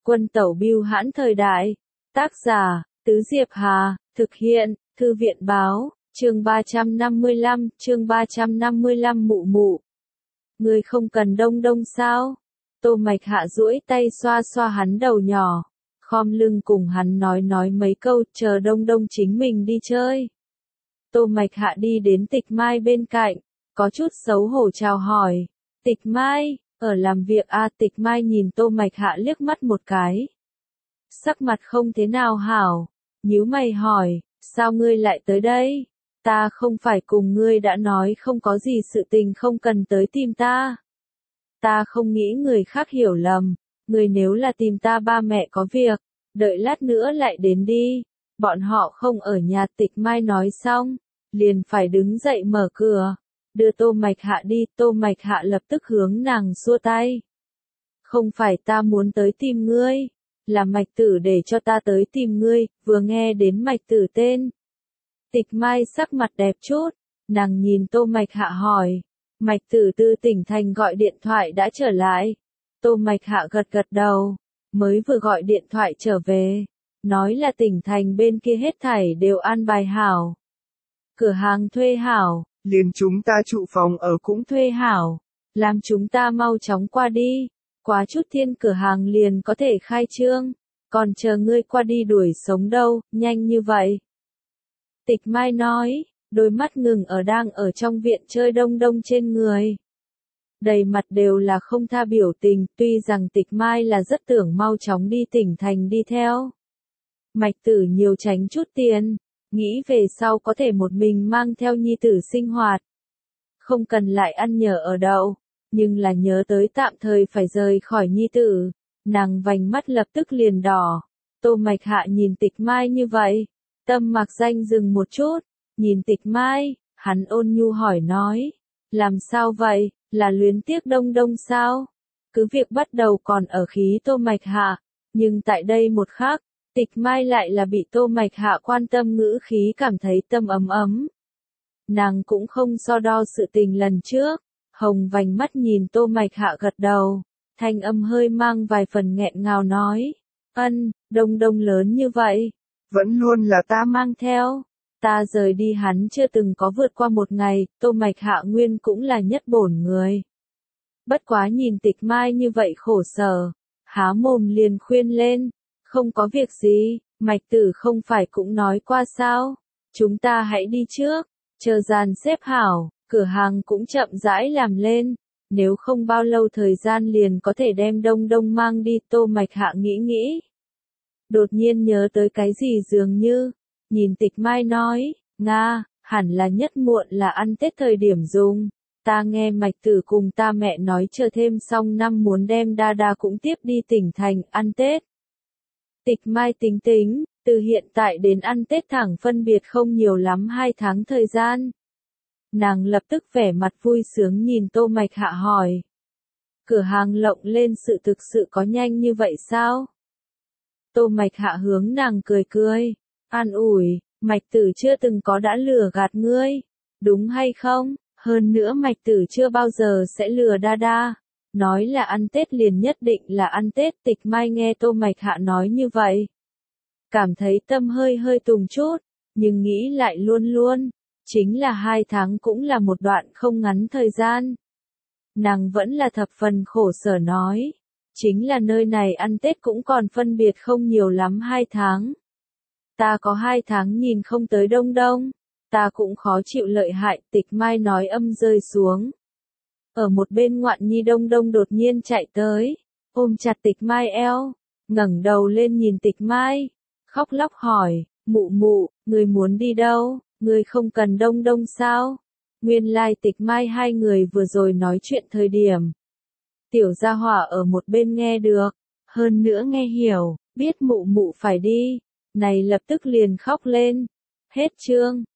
Quân tẩu bưu hãn thời đại. Tác giả, Tứ Diệp Hà, thực hiện, Thư viện báo, chương 355 mụ mụ. Ngươi không cần đông đông sao? Tô Mạch Hạ duỗi tay xoa xoa hắn đầu nhỏ, khom lưng cùng hắn nói mấy câu, chờ đông đông chính mình đi chơi. Tô Mạch Hạ đi đến Tịch Mai bên cạnh, có chút xấu hổ chào hỏi. Tịch Mai, ở làm việc à? Tịch Mai nhìn Tô Mạch Hạ liếc mắt một cái. Sắc mặt không thế nào hảo, nhíu mày hỏi, sao ngươi lại tới đây? Ta không phải cùng ngươi đã nói không có gì sự tình không cần tới tìm ta. Ta không nghĩ người khác hiểu lầm, ngươi nếu là tìm ta ba mẹ có việc, đợi lát nữa lại đến đi. Bọn họ không ở nhà. Tịch Mai nói xong, liền phải đứng dậy mở cửa, đưa Tô Mạch Hạ đi. Tô Mạch Hạ lập tức hướng nàng xua tay. Không phải ta muốn tới tìm ngươi, là Mạch Tử để cho ta tới tìm ngươi. Vừa nghe đến Mạch Tử tên, Tịch Mai sắc mặt đẹp chút, nàng nhìn Tô Mạch Hạ hỏi, Mạch Tử từ tỉnh thành gọi điện thoại đã trở lại. Tô Mạch Hạ gật gật đầu, mới vừa gọi điện thoại trở về, nói là tỉnh thành bên kia hết thảy đều an bài hảo. Cửa hàng thuê hảo, liền chúng ta trụ phòng ở cũng thuê hảo, làm chúng ta mau chóng qua đi, quá chút thiên cửa hàng liền có thể khai trương, còn chờ ngươi qua đi đuổi sống đâu, nhanh như vậy. Tịch Mai nói, đôi mắt ngừng ở đang ở trong viện chơi đông đông trên người. Đầy mặt đều là không tha biểu tình, tuy rằng Tịch Mai là rất tưởng mau chóng đi tỉnh thành đi theo. Mạch Tử nhiều tránh chút tiền, nghĩ về sau có thể một mình mang theo nhi tử sinh hoạt. Không cần lại ăn nhờ ở đậu, nhưng là nhớ tới tạm thời phải rời khỏi nhi tử, nàng vành mắt lập tức liền đỏ. Tô Mạch Hạ nhìn Tịch Mai như vậy, tâm Mạc Danh dừng một chút, nhìn Tịch Mai, hắn ôn nhu hỏi nói, làm sao vậy, là luyến tiếc đông đông sao? Cứ việc bắt đầu còn ở khí Tô Mạch Hạ, nhưng tại đây một khắc, Tịch Mai lại là bị Tô Mạch Hạ quan tâm ngữ khí cảm thấy tâm ấm ấm. Nàng cũng không so đo sự tình lần trước, hồng vành mắt nhìn Tô Mạch Hạ gật đầu, thanh âm hơi mang vài phần nghẹn ngào nói, đông đông lớn như vậy, vẫn luôn là ta mang theo. Ta rời đi hắn chưa từng có vượt qua một ngày. Tô Mạch Hạ nguyên cũng là nhất bổn người. Bất quá nhìn Tịch Mai như vậy khổ sở, há mồm liền khuyên lên, không có việc gì, Mạch Tử không phải cũng nói qua sao, chúng ta hãy đi trước, chờ dàn xếp hảo, cửa hàng cũng chậm rãi làm lên, nếu không bao lâu thời gian liền có thể đem đông đông mang đi. Tô Mạch Hạ nghĩ, đột nhiên nhớ tới cái gì dường như, nhìn Tịch Mai nói, Nga, hẳn là nhất muộn là ăn Tết thời điểm dùng, ta nghe Mạch Tử cùng ta mẹ nói chờ thêm xong năm muốn đem Đa Đa cũng tiếp đi tỉnh thành ăn Tết. Tịch Mai tính, từ hiện tại đến ăn Tết thẳng phân biệt không nhiều lắm 2 tháng thời gian. Nàng lập tức vẻ mặt vui sướng nhìn Tô Mạch Hạ hỏi. Cửa hàng lộng lên sự thực sự có nhanh như vậy sao? Tô Mạch Hạ hướng nàng cười, an ủi, Mạch Tử chưa từng có đã lừa gạt ngươi, đúng hay không? Hơn nữa Mạch Tử chưa bao giờ sẽ lừa Đa Đa, nói là ăn Tết liền nhất định là ăn Tết. Tịch Mai nghe Tô Mạch Hạ nói như vậy, cảm thấy tâm hơi tùng chút, nhưng nghĩ lại luôn, chính là 2 tháng cũng là một đoạn không ngắn thời gian. Nàng vẫn là thập phần khổ sở nói, chính là nơi này ăn Tết cũng còn phân biệt không nhiều lắm 2 tháng. Ta có 2 tháng nhìn không tới đông đông, ta cũng khó chịu lợi hại. Tịch Mai nói âm rơi xuống. Ở một bên ngoạn nhi đông đông đột nhiên chạy tới, ôm chặt Tịch Mai eo, ngẩng đầu lên nhìn Tịch Mai, khóc lóc hỏi, mụ mụ, người muốn đi đâu, người không cần đông đông sao? Nguyên lai Tịch Mai hai người vừa rồi nói chuyện thời điểm. Tiểu gia hỏa ở một bên nghe được, hơn nữa nghe hiểu, biết mụ mụ phải đi, này lập tức liền khóc lên. Hết chương.